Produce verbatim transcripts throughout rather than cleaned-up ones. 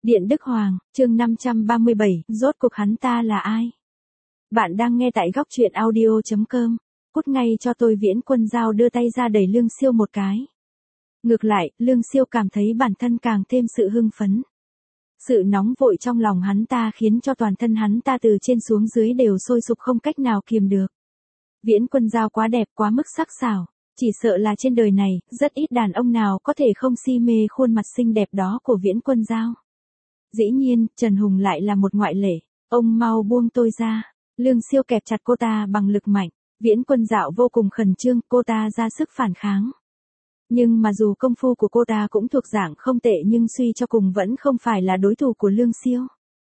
Điện Đức Hoàng, chương năm trăm ba mươi bảy, rốt cuộc hắn ta là ai? Bạn đang nghe tại góc truyện audio chấm com. Cút ngay cho tôi. Viễn Quân Giao đưa tay ra đẩy Lương Siêu một cái. Ngược lại, Lương Siêu cảm thấy bản thân càng thêm sự hưng phấn. Sự nóng vội trong lòng hắn ta khiến cho toàn thân hắn ta từ trên xuống dưới đều sôi sục không cách nào kiềm được. Viễn Quân Giao quá đẹp, quá mức sắc sảo. Chỉ sợ là trên đời này, rất ít đàn ông nào có thể không si mê khuôn mặt xinh đẹp đó của Viễn Quân Giao. Dĩ nhiên, Trần Hùng lại là một ngoại lệ. Ông mau buông tôi ra. Lương Siêu kẹp chặt cô ta bằng lực mạnh. Viễn Quân Dạo vô cùng khẩn trương, cô ta ra sức phản kháng. Nhưng mà dù công phu của cô ta cũng thuộc dạng không tệ nhưng suy cho cùng vẫn không phải là đối thủ của Lương Siêu.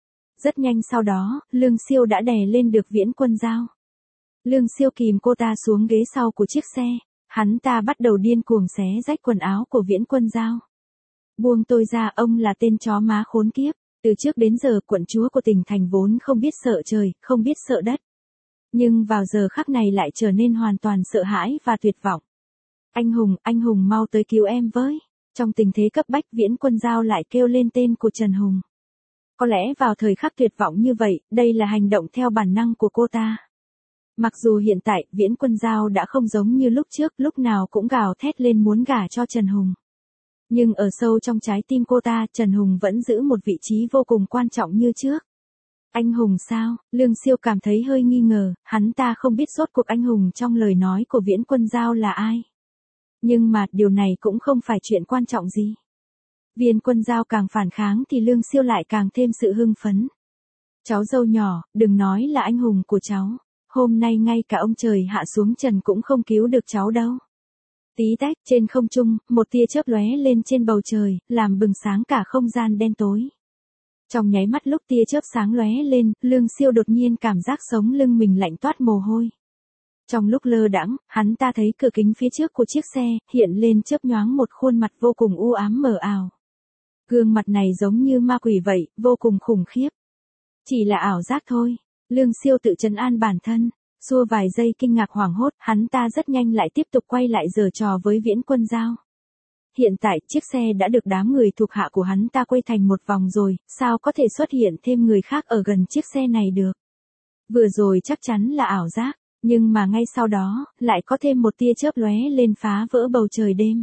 Rất nhanh sau đó, Lương Siêu đã đè lên được Viễn Quân Giao. Lương Siêu kìm cô ta xuống ghế sau của chiếc xe. Hắn ta bắt đầu điên cuồng xé rách quần áo của Viễn Quân Giao. Buông tôi ra, ông là tên chó má khốn kiếp. Từ trước đến giờ quận chúa của tỉnh thành vốn không biết sợ trời, không biết sợ đất. Nhưng vào giờ khắc này lại trở nên hoàn toàn sợ hãi và tuyệt vọng. Anh Hùng, anh Hùng mau tới cứu em với. Trong tình thế cấp bách, Viễn Quân Giao lại kêu lên tên của Trần Hùng. Có lẽ vào thời khắc tuyệt vọng như vậy, đây là hành động theo bản năng của cô ta. Mặc dù hiện tại, Viễn Quân Giao đã không giống như lúc trước, lúc nào cũng gào thét lên muốn gả cho Trần Hùng. Nhưng ở sâu trong trái tim cô ta, Trần Hùng vẫn giữ một vị trí vô cùng quan trọng như trước. Anh Hùng sao? Lương Siêu cảm thấy hơi nghi ngờ, hắn ta không biết rốt cuộc anh Hùng trong lời nói của Viễn Quân Giao là ai. Nhưng mà, điều này cũng không phải chuyện quan trọng gì. Viễn Quân Giao càng phản kháng thì Lương Siêu lại càng thêm sự hưng phấn. Cháu dâu nhỏ, đừng nói là anh Hùng của cháu. Hôm nay ngay cả ông trời hạ xuống trần cũng không cứu được cháu đâu. Tí tách, trên không trung, một tia chớp lóe lên trên bầu trời, làm bừng sáng cả không gian đen tối. Trong nháy mắt lúc tia chớp sáng lóe lên, Lương Siêu đột nhiên cảm giác sống lưng mình lạnh toát mồ hôi. Trong lúc lơ đãng, hắn ta thấy cửa kính phía trước của chiếc xe, hiện lên chớp nhoáng một khuôn mặt vô cùng u ám mờ ảo. Gương mặt này giống như ma quỷ vậy, vô cùng khủng khiếp. Chỉ là ảo giác thôi. Lương Siêu tự trấn an bản thân. Xua vài giây kinh ngạc hoảng hốt, hắn ta rất nhanh lại tiếp tục quay lại giở trò với Viễn Quân Giao. Hiện tại, chiếc xe đã được đám người thuộc hạ của hắn ta quay thành một vòng rồi, sao có thể xuất hiện thêm người khác ở gần chiếc xe này được. Vừa rồi chắc chắn là ảo giác, nhưng mà ngay sau đó, lại có thêm một tia chớp lóe lên phá vỡ bầu trời đêm.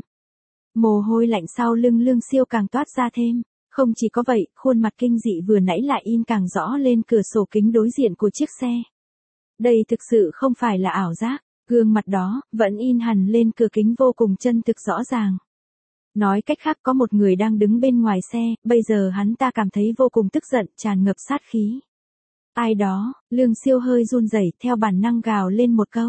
Mồ hôi lạnh sau lưng Lương Siêu càng toát ra thêm. Không chỉ có vậy, khuôn mặt kinh dị vừa nãy lại in càng rõ lên cửa sổ kính đối diện của chiếc xe. Đây thực sự không phải là ảo giác, gương mặt đó, vẫn in hẳn lên cửa kính vô cùng chân thực rõ ràng. Nói cách khác có một người đang đứng bên ngoài xe, bây giờ hắn ta cảm thấy vô cùng tức giận, tràn ngập sát khí. Ai đó, Lương Siêu hơi run rẩy theo bản năng gào lên một câu.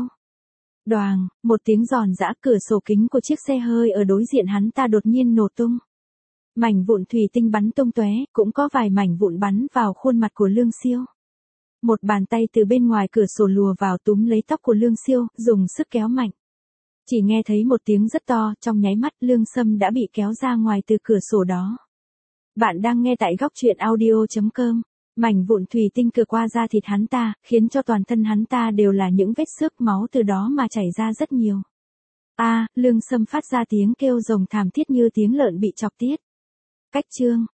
Đoàng, một tiếng giòn giã, cửa sổ kính của chiếc xe hơi ở đối diện hắn ta đột nhiên nổ tung. Mảnh vụn thủy tinh bắn tung tóe, cũng có vài mảnh vụn bắn vào khuôn mặt của Lương Siêu. Một bàn tay từ bên ngoài cửa sổ lùa vào túm lấy tóc của Lương Siêu, dùng sức kéo mạnh. Chỉ nghe thấy một tiếng rất to, trong nháy mắt Lương Sâm đã bị kéo ra ngoài từ cửa sổ đó. Bạn đang nghe tại góc truyện audio chấm com. Mảnh vụn thủy tinh cưa qua da thịt hắn ta, khiến cho toàn thân hắn ta đều là những vết xước, máu từ đó mà chảy ra rất nhiều. A, à, Lương Sâm phát ra tiếng kêu rồng thảm thiết như tiếng lợn bị chọc tiết. Cách chương,